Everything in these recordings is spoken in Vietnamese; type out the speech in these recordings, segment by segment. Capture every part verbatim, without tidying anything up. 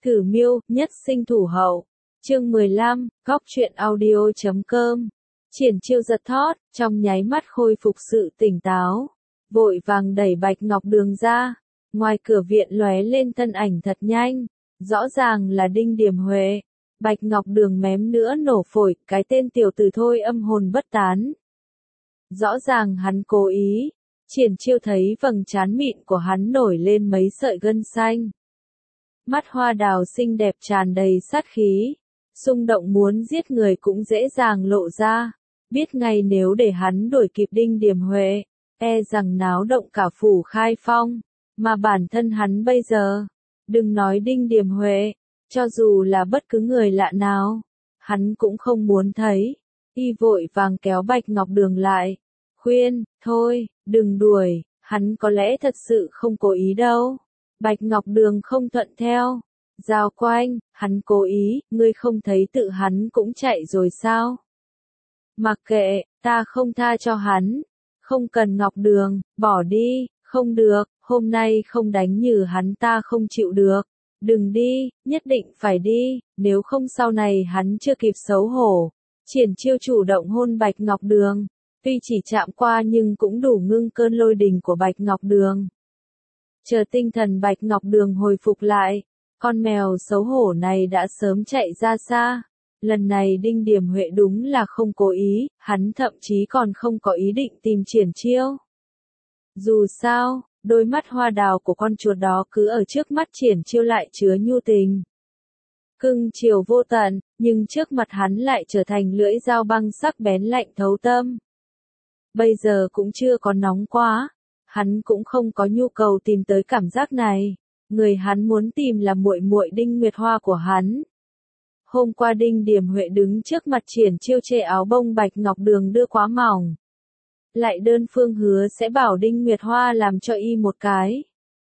Thử miêu, nhất sinh thủ hậu. Chương mười lăm, góc truyện audio chấm com. Triển Chiêu giật thót, trong nháy mắt khôi phục sự tỉnh táo, vội vàng đẩy Bạch Ngọc Đường ra. Ngoài cửa viện lóe lên thân ảnh thật nhanh, rõ ràng là Đinh Điểm Huệ. Bạch Ngọc Đường mém nữa nổ phổi, cái tên tiểu tử thôi âm hồn bất tán. Rõ ràng hắn cố ý. Triển Chiêu thấy vầng trán mịn của hắn nổi lên mấy sợi gân xanh. Mắt hoa đào xinh đẹp tràn đầy sát khí, xung động muốn giết người cũng dễ dàng lộ ra. Biết ngay nếu để hắn đuổi kịp Đinh Điểm Huệ, e rằng náo động cả phủ Khai Phong, mà bản thân hắn bây giờ, đừng nói Đinh Điểm Huệ, cho dù là bất cứ người lạ nào, hắn cũng không muốn thấy. Y vội vàng kéo Bạch Ngọc Đường lại, khuyên, thôi, đừng đuổi, hắn có lẽ thật sự không cố ý đâu. Bạch Ngọc Đường không thuận theo, giao quanh, hắn cố ý, ngươi không thấy tự hắn cũng chạy rồi sao? Mặc kệ, ta không tha cho hắn, không cần Ngọc Đường, bỏ đi, không được, hôm nay không đánh như hắn ta không chịu được, đừng đi, nhất định phải đi, nếu không sau này hắn chưa kịp xấu hổ. Triển Chiêu chủ động hôn Bạch Ngọc Đường, tuy chỉ chạm qua nhưng cũng đủ ngưng cơn lôi đình của Bạch Ngọc Đường. Chờ tinh thần Bạch Ngọc Đường hồi phục lại, con mèo xấu hổ này đã sớm chạy ra xa. Lần này Đinh Điểm Huệ đúng là không cố ý, hắn thậm chí còn không có ý định tìm Triển Chiêu. Dù sao, đôi mắt hoa đào của con chuột đó cứ ở trước mắt Triển Chiêu lại chứa nhu tình. Cưng chiều vô tận, nhưng trước mặt hắn lại trở thành lưỡi dao băng sắc bén lạnh thấu tâm. Bây giờ cũng chưa có nóng quá, hắn cũng không có nhu cầu tìm tới cảm giác này, người hắn muốn tìm là muội muội Đinh Nguyệt Hoa của hắn. Hôm qua Đinh Điểm Huệ đứng trước mặt Triển Chiêu chê áo bông Bạch Ngọc Đường đưa quá mỏng, lại đơn phương hứa sẽ bảo Đinh Nguyệt Hoa làm cho y một cái.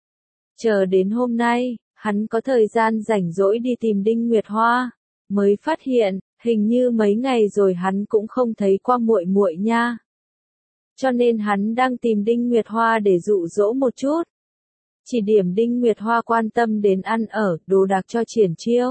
Chờ đến hôm nay, hắn có thời gian rảnh rỗi đi tìm Đinh Nguyệt Hoa, mới phát hiện, hình như mấy ngày rồi hắn cũng không thấy qua muội muội nha. Cho nên hắn đang tìm Đinh Nguyệt Hoa để dụ dỗ một chút. Chỉ điểm Đinh Nguyệt Hoa quan tâm đến ăn ở, đồ đạc cho Triển Chiêu.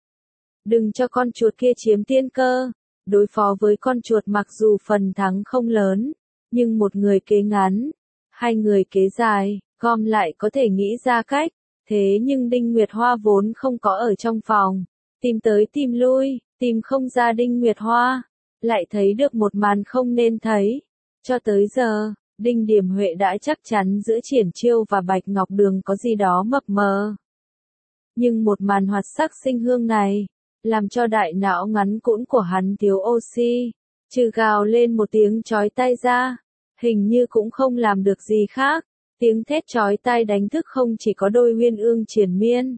Đừng cho con chuột kia chiếm tiên cơ. Đối phó với con chuột mặc dù phần thắng không lớn, nhưng một người kế ngắn, hai người kế dài, gom lại có thể nghĩ ra cách. Thế nhưng Đinh Nguyệt Hoa vốn không có ở trong phòng, tìm tới tìm lui, tìm không ra Đinh Nguyệt Hoa, lại thấy được một màn không nên thấy. Cho tới giờ, Đinh Điểm Huệ đã chắc chắn giữa Triển Chiêu và Bạch Ngọc Đường có gì đó mập mờ. Nhưng một màn hoạt sắc sinh hương này, làm cho đại não ngắn cũn của hắn thiếu oxy, trừ gào lên một tiếng chói tai ra, hình như cũng không làm được gì khác. Tiếng thét chói tai đánh thức không chỉ có đôi Uyên Ương triền miên,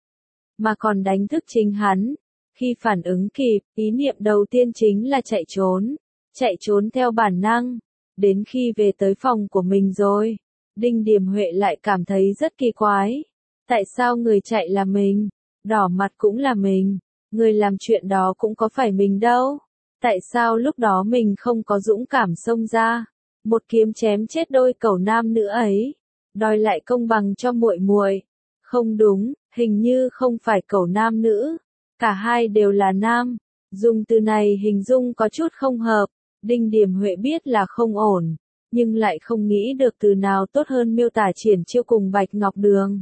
mà còn đánh thức chính hắn. Khi phản ứng kịp, ý niệm đầu tiên chính là chạy trốn, chạy trốn theo bản năng. Đến khi về tới phòng của mình rồi, Đinh Điểm Huệ lại cảm thấy rất kỳ quái. Tại sao người chạy là mình, đỏ mặt cũng là mình, người làm chuyện đó cũng có phải mình đâu? Tại sao lúc đó mình không có dũng cảm xông ra, một kiếm chém chết đôi cẩu nam nữ ấy, đòi lại công bằng cho muội muội? Không đúng, hình như không phải cẩu nam nữ, cả hai đều là nam. Dùng từ này hình dung có chút không hợp. Đinh Điểm Huệ biết là không ổn, nhưng lại không nghĩ được từ nào tốt hơn miêu tả Triển Chiêu cùng Bạch Ngọc Đường.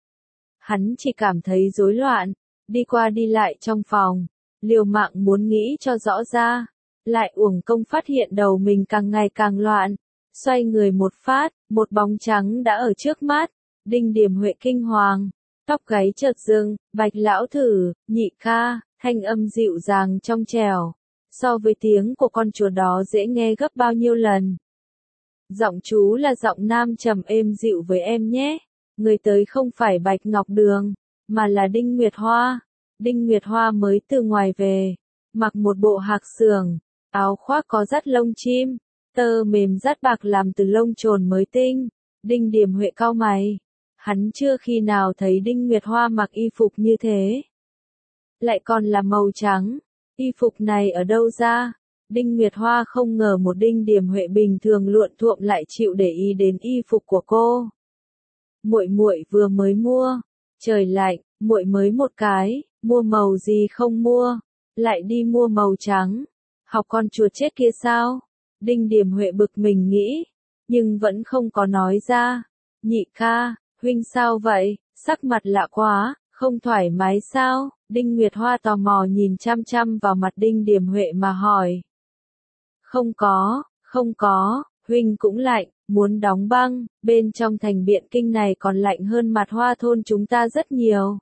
Hắn chỉ cảm thấy rối loạn, đi qua đi lại trong phòng, liều mạng muốn nghĩ cho rõ ra, lại uổng công phát hiện đầu mình càng ngày càng loạn. Xoay người một phát, một bóng trắng đã ở trước mắt. Đinh Điểm Huệ kinh hoàng, tóc gáy chợt dựng. Bạch lão thử, nhị ca, thanh âm dịu dàng trong trẻo, so với tiếng của con chuột đó dễ nghe gấp bao nhiêu lần. Giọng chú là giọng nam trầm êm dịu với em nhé. Người tới không phải Bạch Ngọc Đường, mà là Đinh Nguyệt Hoa. Đinh Nguyệt Hoa mới từ ngoài về, mặc một bộ hạc xưởng, áo khoác có dắt lông chim, tơ mềm dắt bạc làm từ lông trồn mới tinh. Đinh Điểm Huệ cau mày, hắn chưa khi nào thấy Đinh Nguyệt Hoa mặc y phục như thế, lại còn là màu trắng. Y phục này ở đâu ra? Đinh Nguyệt Hoa không ngờ một Đinh Điểm Huệ bình thường luộm thuộm lại chịu để ý đến y phục của cô. Muội muội vừa mới mua, trời lạnh, muội mới một cái, mua màu gì không mua, lại đi mua màu trắng. Học con chuột chết kia sao? Đinh Điểm Huệ bực mình nghĩ, nhưng vẫn không có nói ra. Nhị ca, huynh sao vậy? Sắc mặt lạ quá, không thoải mái sao? Đinh Nguyệt Hoa tò mò nhìn chăm chăm vào mặt Đinh Điểm Huệ mà hỏi. Không có, không có, huynh cũng lạnh, muốn đóng băng, bên trong thành Biện Kinh này còn lạnh hơn mặt Hoa thôn chúng ta rất nhiều.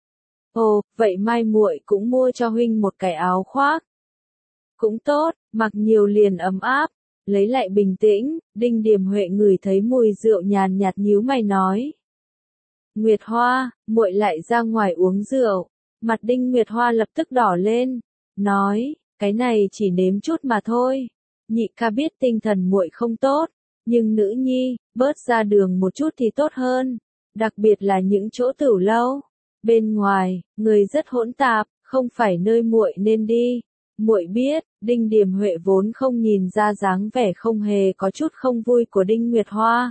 Ồ, vậy mai muội cũng mua cho huynh một cái áo khoác. Cũng tốt, mặc nhiều liền ấm áp. Lấy lại bình tĩnh, Đinh Điểm Huệ ngửi thấy mùi rượu nhàn nhạt nhíu mày nói. Nguyệt Hoa, muội lại ra ngoài uống rượu. Mặt Đinh Nguyệt Hoa lập tức đỏ lên, nói, cái này chỉ nếm chút mà thôi. Nhị ca biết tinh thần muội không tốt, nhưng nữ nhi, bớt ra đường một chút thì tốt hơn, đặc biệt là những chỗ tửu lâu. Bên ngoài, người rất hỗn tạp, không phải nơi muội nên đi. Muội biết, Đinh Điểm Huệ vốn không nhìn ra dáng vẻ không hề có chút không vui của Đinh Nguyệt Hoa.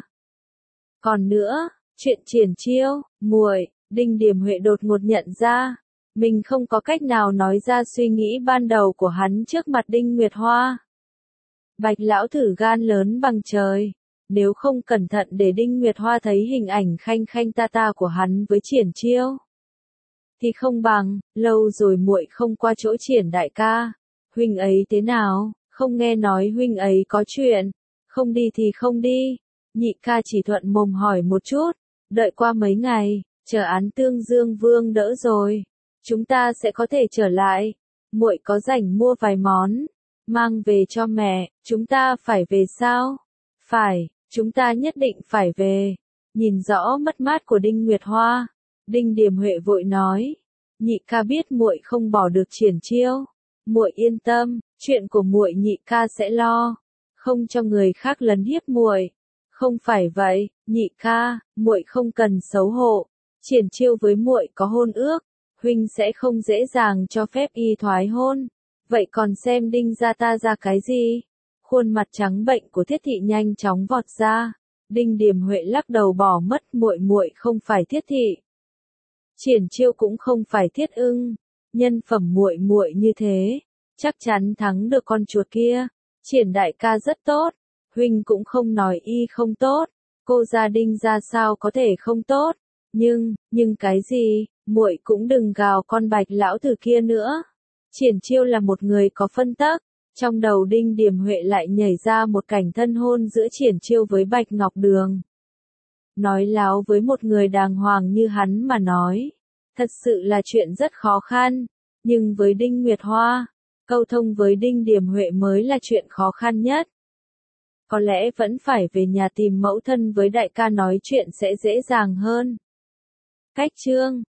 Còn nữa, chuyện triển chiêu, muội, Đinh Điểm Huệ đột ngột nhận ra, mình không có cách nào nói ra suy nghĩ ban đầu của hắn trước mặt Đinh Nguyệt Hoa. Bạch lão thử gan lớn bằng trời, nếu không cẩn thận để Đinh Nguyệt Hoa thấy hình ảnh khanh khanh ta ta của hắn với triển chiêu, thì không bằng, lâu rồi muội không qua chỗ triển đại ca. Huynh ấy thế nào? Không nghe nói huynh ấy có chuyện. Không đi thì không đi. Nhị ca chỉ thuận mồm hỏi một chút. Đợi qua mấy ngày, chờ án Tương Dương Vương đỡ rồi, chúng ta sẽ có thể trở lại. Muội có rảnh mua vài món, mang về cho mẹ. Chúng ta phải về sao? Phải, chúng ta nhất định phải về. Nhìn rõ mất mát của Đinh Nguyệt Hoa, Đinh Điểm Huệ vội nói, nhị ca biết muội không bỏ được triển chiêu. Muội yên tâm, chuyện của muội nhị ca sẽ lo, không cho người khác lấn hiếp muội. Không phải vậy, nhị ca, muội không cần xấu hổ. Triển chiêu với muội có hôn ước, huynh sẽ không dễ dàng cho phép y thoái hôn. Vậy còn xem Đinh gia ta ra cái gì? Khuôn mặt trắng bệnh của Thiết thị nhanh chóng vọt ra. Đinh Điểm Huệ lắc đầu bỏ mất, muội muội không phải Thiết thị. Triển chiêu cũng không phải Thiết ưng. Nhân phẩm muội muội như thế, chắc chắn thắng được con chuột kia. Triển đại ca rất tốt, huynh cũng không nói y không tốt. Cô gia Đinh gia sao có thể không tốt? Nhưng, nhưng cái gì? Muội cũng đừng gào con Bạch lão tử kia nữa. Triển chiêu là một người có phân tắc. Trong đầu Đinh Điểm Huệ lại nhảy ra một cảnh thân hôn giữa Triển chiêu với Bạch Ngọc Đường. Nói láo với một người đàng hoàng như hắn mà nói, thật sự là chuyện rất khó khăn. Nhưng với Đinh Nguyệt Hoa, câu thông với Đinh Điểm Huệ mới là chuyện khó khăn nhất. Có lẽ vẫn phải về nhà tìm mẫu thân với đại ca nói chuyện sẽ dễ dàng hơn. Cách chương